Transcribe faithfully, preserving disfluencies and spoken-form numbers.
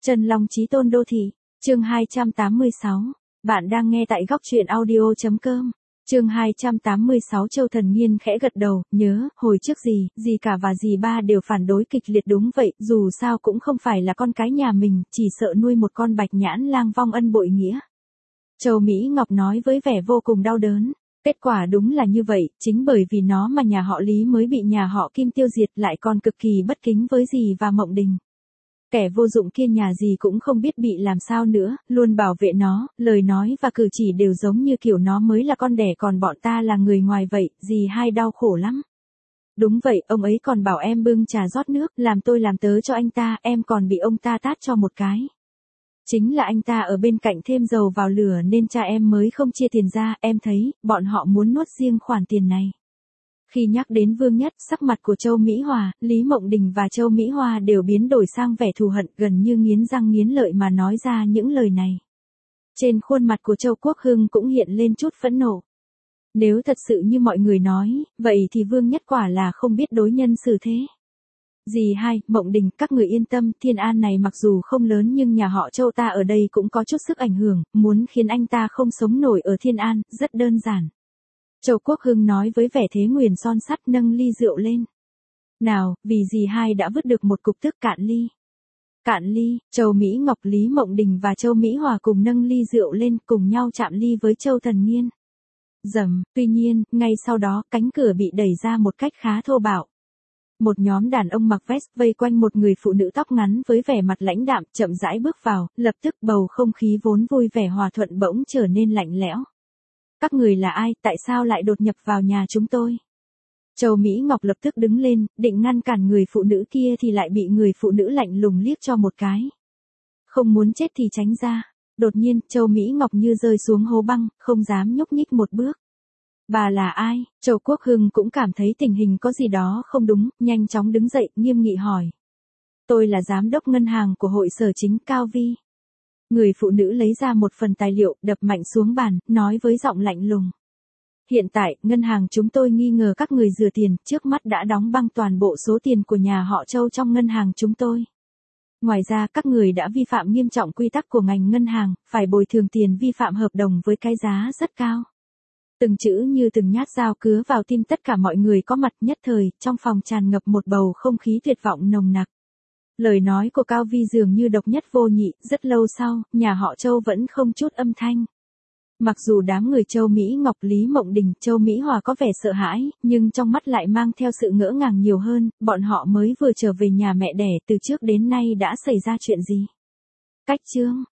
Trần Long Chí Tôn Đô Thị, chương hai trăm tám mươi sáu. Bạn đang nghe tại góc truyện audio chấm com. Chương hai trăm tám mươi sáu. Châu Thần Nghiên khẽ gật đầu, nhớ, hồi trước dì, dì cả và dì ba đều phản đối kịch liệt. Đúng vậy, dù sao cũng không phải là con cái nhà mình, chỉ sợ nuôi một con bạch nhãn lang vong ân bội nghĩa. Châu Mỹ Ngọc nói với vẻ vô cùng đau đớn. Kết quả đúng là như vậy, chính bởi vì nó mà nhà họ Lý mới bị nhà họ Kim tiêu diệt, lại còn cực kỳ bất kính với dì và Mộng Đình. Kẻ vô dụng kia nhà gì cũng không biết bị làm sao nữa, luôn bảo vệ nó, lời nói và cử chỉ đều giống như kiểu nó mới là con đẻ còn bọn ta là người ngoài vậy, dì hai đau khổ lắm. Đúng vậy, ông ấy còn bảo em bưng trà rót nước, làm tôi làm tớ cho anh ta, em còn bị ông ta tát cho một cái. Chính là anh ta ở bên cạnh thêm dầu vào lửa nên cha em mới không chia tiền ra, em thấy, bọn họ muốn nuốt riêng khoản tiền này. Khi nhắc đến Vương Nhất, sắc mặt của Châu Mỹ Hòa, Lý Mộng Đình và Châu Mỹ Hoa đều biến đổi sang vẻ thù hận, gần như nghiến răng nghiến lợi mà nói ra những lời này. Trên khuôn mặt của Châu Quốc Hưng cũng hiện lên chút phẫn nộ. Nếu thật sự như mọi người nói, vậy thì Vương Nhất quả là không biết đối nhân xử thế. Dì hai, Mộng Đình, các người yên tâm, Thiên An này mặc dù không lớn nhưng nhà họ Châu ta ở đây cũng có chút sức ảnh hưởng, muốn khiến anh ta không sống nổi ở Thiên An, rất đơn giản. Châu Quốc Hưng nói với vẻ thế nguyền son sắt, nâng ly rượu lên. Nào, vì dì hai đã vứt được một cục tức, cạn ly. Cạn ly, Châu Mỹ Ngọc, Lý Mộng Đình và Châu Mỹ Hòa cùng nâng ly rượu lên, cùng nhau chạm ly với Châu Thần Nghiên. Rầm, tuy nhiên, ngay sau đó, cánh cửa bị đẩy ra một cách khá thô bạo. Một nhóm đàn ông mặc vest vây quanh một người phụ nữ tóc ngắn với vẻ mặt lãnh đạm, chậm rãi bước vào, lập tức bầu không khí vốn vui vẻ hòa thuận bỗng trở nên lạnh lẽo. Các người là ai, tại sao lại đột nhập vào nhà chúng tôi? Châu Mỹ Ngọc lập tức đứng lên, định ngăn cản người phụ nữ kia thì lại bị người phụ nữ lạnh lùng liếc cho một cái. Không muốn chết thì tránh ra. Đột nhiên, Châu Mỹ Ngọc như rơi xuống hố băng, không dám nhúc nhích một bước. Bà là ai? Châu Quốc Hưng cũng cảm thấy tình hình có gì đó không đúng, nhanh chóng đứng dậy, nghiêm nghị hỏi. Tôi là giám đốc ngân hàng của hội sở chính Cao Vi. Người phụ nữ lấy ra một phần tài liệu, đập mạnh xuống bàn, nói với giọng lạnh lùng. Hiện tại, ngân hàng chúng tôi nghi ngờ các người rửa tiền, trước mắt đã đóng băng toàn bộ số tiền của nhà họ Châu trong ngân hàng chúng tôi. Ngoài ra, các người đã vi phạm nghiêm trọng quy tắc của ngành ngân hàng, phải bồi thường tiền vi phạm hợp đồng với cái giá rất cao. Từng chữ như từng nhát dao cứa vào tim tất cả mọi người có mặt, nhất thời, trong phòng tràn ngập một bầu không khí tuyệt vọng nồng nặc. Lời nói của Cao Vi dường như độc nhất vô nhị, rất lâu sau, nhà họ Châu vẫn không chút âm thanh. Mặc dù đám người Châu Mỹ Ngọc, Lý Mộng Đình, Châu Mỹ Hòa có vẻ sợ hãi, nhưng trong mắt lại mang theo sự ngỡ ngàng nhiều hơn, bọn họ mới vừa trở về nhà mẹ đẻ, từ trước đến nay đã xảy ra chuyện gì? Cách chương,